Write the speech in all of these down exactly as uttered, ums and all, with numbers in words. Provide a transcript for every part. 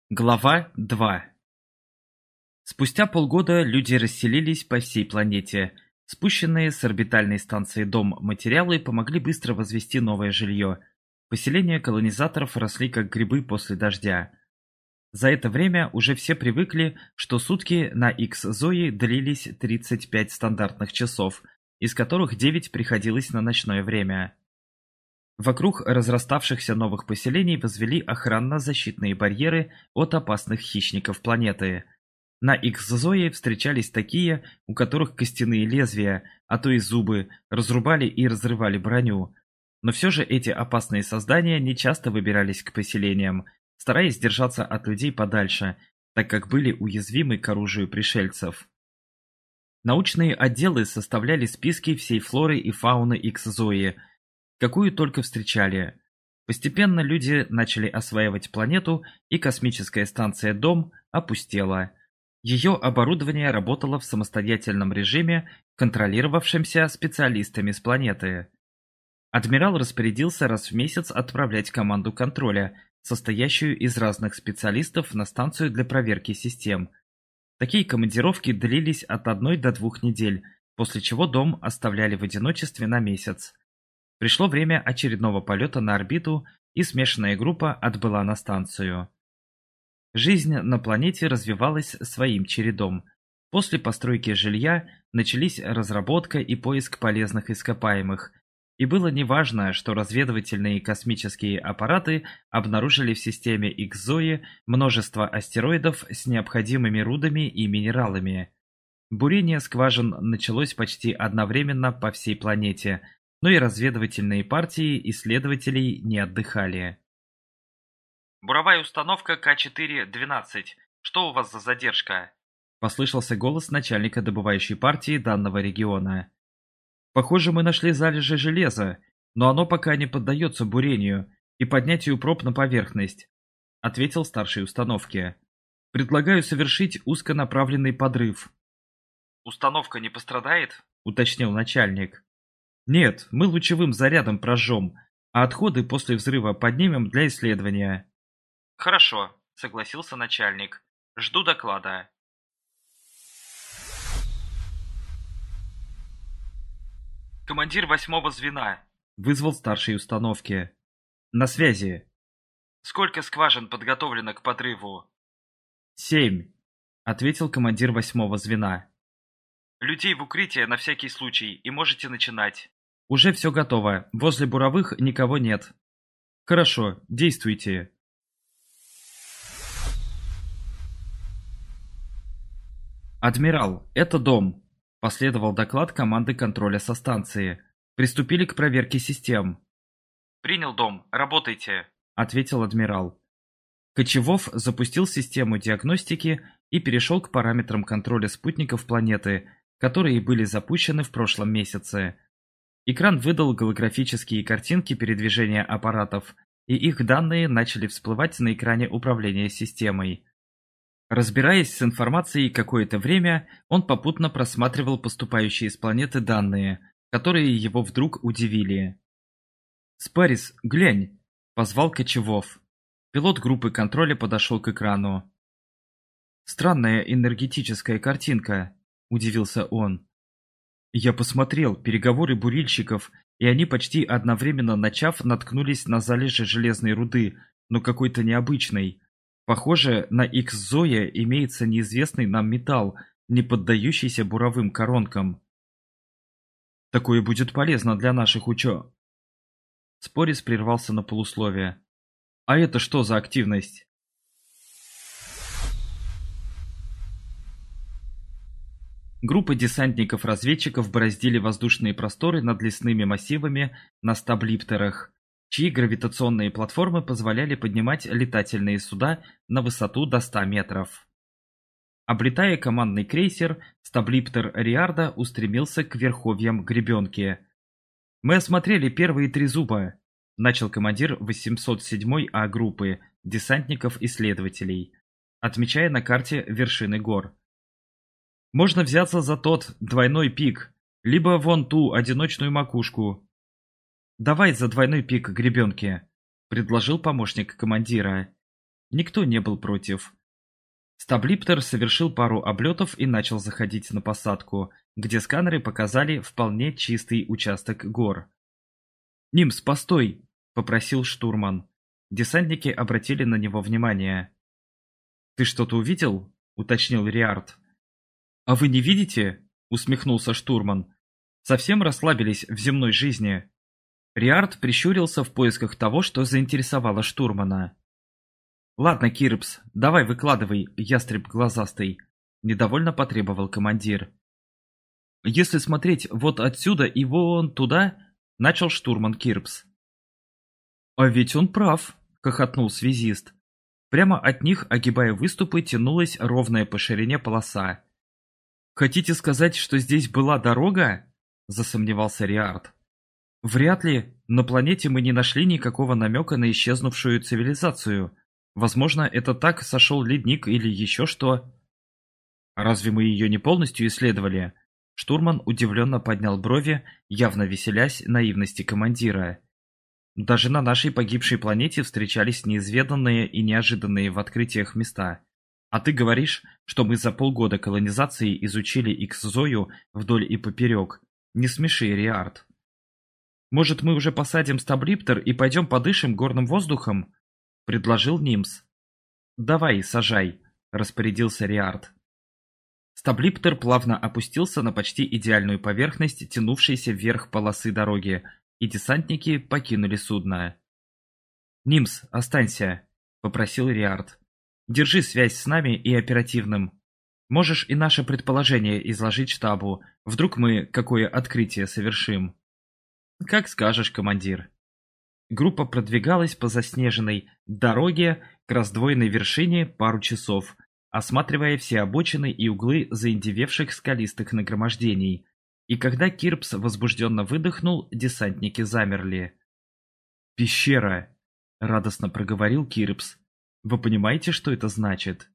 Глава два. Спустя полгода люди расселились по всей планете. Спущенные с орбитальной станции Дом материалы помогли быстро возвести новое жилье. Поселения колонизаторов росли как грибы после дождя. За это время уже все привыкли, что сутки на Икс-Зои длились тридцать пять стандартных часов, из которых девять приходилось на ночное время. Вокруг разраставшихся новых поселений возвели охранно-защитные барьеры от опасных хищников планеты. На Икс-Зое встречались такие, у которых костяные лезвия, а то и зубы, разрубали и разрывали броню. Но все же эти опасные создания нечасто выбирались к поселениям, стараясь держаться от людей подальше, так как были уязвимы к оружию пришельцев. Научные отделы составляли списки всей флоры и фауны Икс-Зои, какую только встречали. Постепенно люди начали осваивать планету, и космическая станция Дом опустела. Ее оборудование работало в самостоятельном режиме, контролировавшемся специалистами с планеты. Адмирал распорядился раз в месяц отправлять команду контроля, состоящую из разных специалистов, на станцию для проверки систем. Такие командировки длились от одной до двух недель, после чего Дом оставляли в одиночестве на месяц. Пришло время очередного полета на орбиту, и смешанная группа отбыла на станцию. Жизнь на планете развивалась своим чередом. После постройки жилья начались разработка и поиск полезных ископаемых. И было неважно, что разведывательные космические аппараты обнаружили в системе Икс-Зои множество астероидов с необходимыми рудами и минералами. Бурение скважин началось почти одновременно по всей планете, но и разведывательные партии исследователей не отдыхали. «Буровая установка К четыре двенадцать. Что у вас за задержка?» – послышался голос начальника добывающей партии данного региона. «Похоже, мы нашли залежи железа, но оно пока не поддается бурению и поднятию проб на поверхность», – ответил старший установки. «Предлагаю совершить узконаправленный подрыв». «Установка не пострадает?» – уточнил начальник. «Нет, мы лучевым зарядом прожжем, а отходы после взрыва поднимем для исследования». «Хорошо», — согласился начальник. «Жду доклада». «Командир восьмого звена», — вызвал старший установки. «На связи». «Сколько скважин подготовлено к подрыву?» «Семь», — ответил командир восьмого звена. «Людей в укрытие на всякий случай, и можете начинать». «Уже все готово. Возле буровых никого нет». «Хорошо, действуйте». «Адмирал, это Дом», – последовал доклад команды контроля со станции. «Приступили к проверке систем». «Принял, Дом. Работайте», – ответил адмирал. Кочевов запустил систему диагностики и перешел к параметрам контроля спутников планеты, которые были запущены в прошлом месяце. Экран выдал голографические картинки передвижения аппаратов, и их данные начали всплывать на экране управления системой. Разбираясь с информацией какое-то время, он попутно просматривал поступающие с планеты данные, которые его вдруг удивили. «Спарис, глянь!» – позвал Кочевов. Пилот группы контроля подошел к экрану. «Странная энергетическая картинка», – удивился он. Я посмотрел переговоры бурильщиков, и они почти одновременно начав наткнулись на залежи железной руды, но какой-то необычной. Похоже, на Икс-Зое имеется неизвестный нам металл, не поддающийся буровым коронкам. Такое будет полезно для наших учё... Спорис прервался на полусловие. А это что за активность? Группа десантников-разведчиков бороздили воздушные просторы над лесными массивами на стаблиптерах, чьи гравитационные платформы позволяли поднимать летательные суда на высоту до ста метров. Облетая командный крейсер, стаблиптер Риарда устремился к верховьям гребенки. «Мы осмотрели первые три зуба», – начал командир восемьсот седьмой А группы десантников-исследователей, отмечая на карте вершины гор. «Можно взяться за тот двойной пик, либо вон ту одиночную макушку». «Давай за двойной пик гребенки», – предложил помощник командира. Никто не был против. Стаблиптер совершил пару облетов и начал заходить на посадку, где сканеры показали вполне чистый участок гор. «Нимс, постой!» – попросил штурман. Десантники обратили на него внимание. «Ты что-то увидел?» – уточнил Риард. «А вы не видите?» – усмехнулся штурман. «Совсем расслабились в земной жизни». Риард прищурился в поисках того, что заинтересовало штурмана. «Ладно, Кирпс, давай выкладывай, ястреб глазастый», – недовольно потребовал командир. «Если смотреть вот отсюда и вон туда», – начал штурман Кирпс. «А ведь он прав», – хохотнул связист. Прямо от них, огибая выступы, тянулась ровная по ширине полоса. «Хотите сказать, что здесь была дорога?» – засомневался Риард. «Вряд ли. На планете мы не нашли никакого намека на исчезнувшую цивилизацию. Возможно, это так сошел ледник или еще что». «Разве мы ее не полностью исследовали?» Штурман удивленно поднял брови, явно веселясь наивности командира. «Даже на нашей погибшей планете встречались неизведанные и неожиданные в открытиях места. А ты говоришь, что мы за полгода колонизации изучили Икс-Зою вдоль и поперек. Не смеши, Риард». «Может, мы уже посадим стаблиптер и пойдем подышим горным воздухом?» – предложил Нимс. «Давай, сажай», – распорядился Риард. Стаблиптер плавно опустился на почти идеальную поверхность, тянувшейся вверх полосы дороги, и десантники покинули судно. «Нимс, останься», – попросил Риард. «Держи связь с нами и оперативным. Можешь и наше предположение изложить штабу, вдруг мы какое открытие совершим». «Как скажешь, командир». Группа продвигалась по заснеженной дороге к раздвоенной вершине пару часов, осматривая все обочины и углы заиндевевших скалистых нагромождений, и когда Кирпс возбужденно выдохнул, десантники замерли. «Пещера!» – радостно проговорил Кирпс. «Вы понимаете, что это значит?»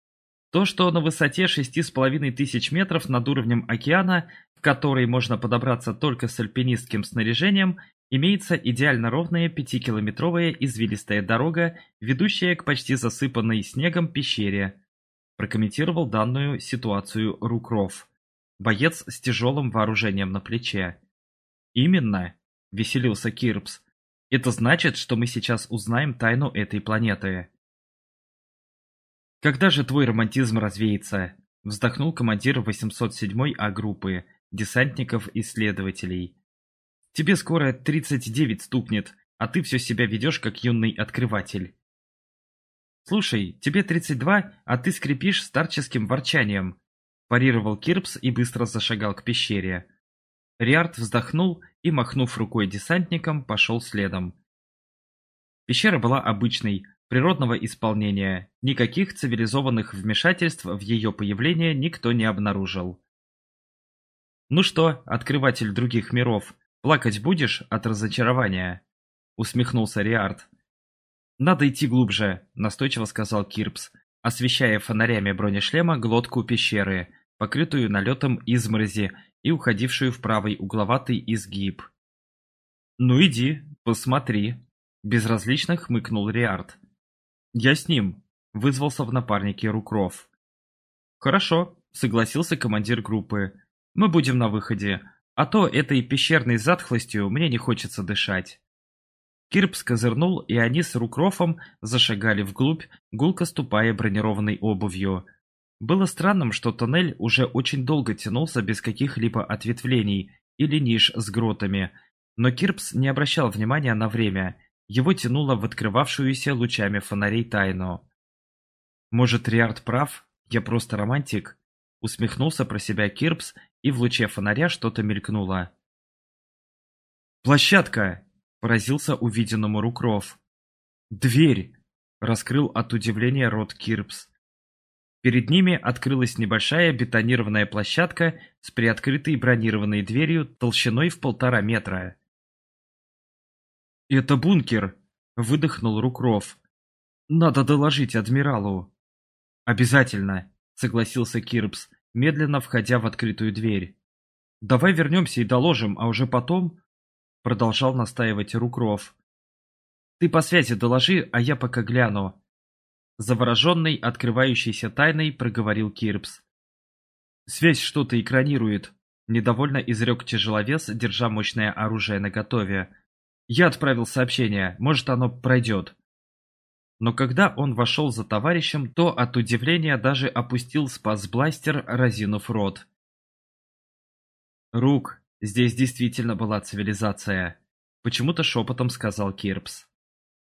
То, что на высоте шести с половиной тысяч метров над уровнем океана, к которой можно подобраться только с альпинистским снаряжением, имеется идеально ровная пятикилометровая извилистая дорога, ведущая к почти засыпанной снегом пещере, прокомментировал данную ситуацию Рукров, боец с тяжелым вооружением на плече. «Именно», — веселился Кирпс, — «это значит, что мы сейчас узнаем тайну этой планеты». «Когда же твой романтизм развеется?» — вздохнул командир восемьсот седьмой А-группы, десантников-исследователей. «Тебе скоро тридцать девять стукнет, а ты все себя ведешь как юный открыватель». «Слушай, тебе тридцать два, а ты скрипишь старческим ворчанием», – парировал Кирпс и быстро зашагал к пещере. Риард вздохнул и, махнув рукой десантникам, пошел следом. Пещера была обычной, природного исполнения, никаких цивилизованных вмешательств в ее появление никто не обнаружил. «Ну что, открыватель других миров, плакать будешь от разочарования?» – усмехнулся Риард. «Надо идти глубже», – настойчиво сказал Кирпс, освещая фонарями бронешлема глотку пещеры, покрытую налетом изморози и уходившую в правый угловатый изгиб. «Ну иди, посмотри», – безразлично хмыкнул Риард. «Я с ним», – вызвался в напарнике Рукров. «Хорошо», – согласился командир группы. «Мы будем на выходе, а то этой пещерной затхлостью мне не хочется дышать». Кирпс козырнул, и они с Рукрофом зашагали вглубь, гулко ступая бронированной обувью. Было странным, что тоннель уже очень долго тянулся без каких-либо ответвлений или ниш с гротами, но Кирпс не обращал внимания на время, его тянуло в открывавшуюся лучами фонарей тайну. «Может, Риард прав? Я просто романтик?» — усмехнулся про себя Кирпс, и в луче фонаря что-то мелькнуло. «Площадка!» — поразился увиденному Рукров. «Дверь!» — раскрыл от удивления рот Кирпс. Перед ними открылась небольшая бетонированная площадка с приоткрытой бронированной дверью толщиной в полтора метра. «Это бункер!» — выдохнул Рукров. «Надо доложить адмиралу». «Обязательно!» — согласился Кирпс, медленно входя в открытую дверь. «Давай вернемся и доложим, а уже потом...» — продолжал настаивать Рукров. «Ты по связи доложи, а я пока гляну». Завороженный открывающейся тайной, проговорил Кирпс. «Связь что-то экранирует», — недовольно изрек тяжеловес, держа мощное оружие наготове. «Я отправил сообщение, может, оно пройдет». Но когда он вошел за товарищем, то от удивления даже опустил спас-бластер, разинув рот. «Рук, здесь действительно была цивилизация», — почему-то шепотом сказал Кирпс.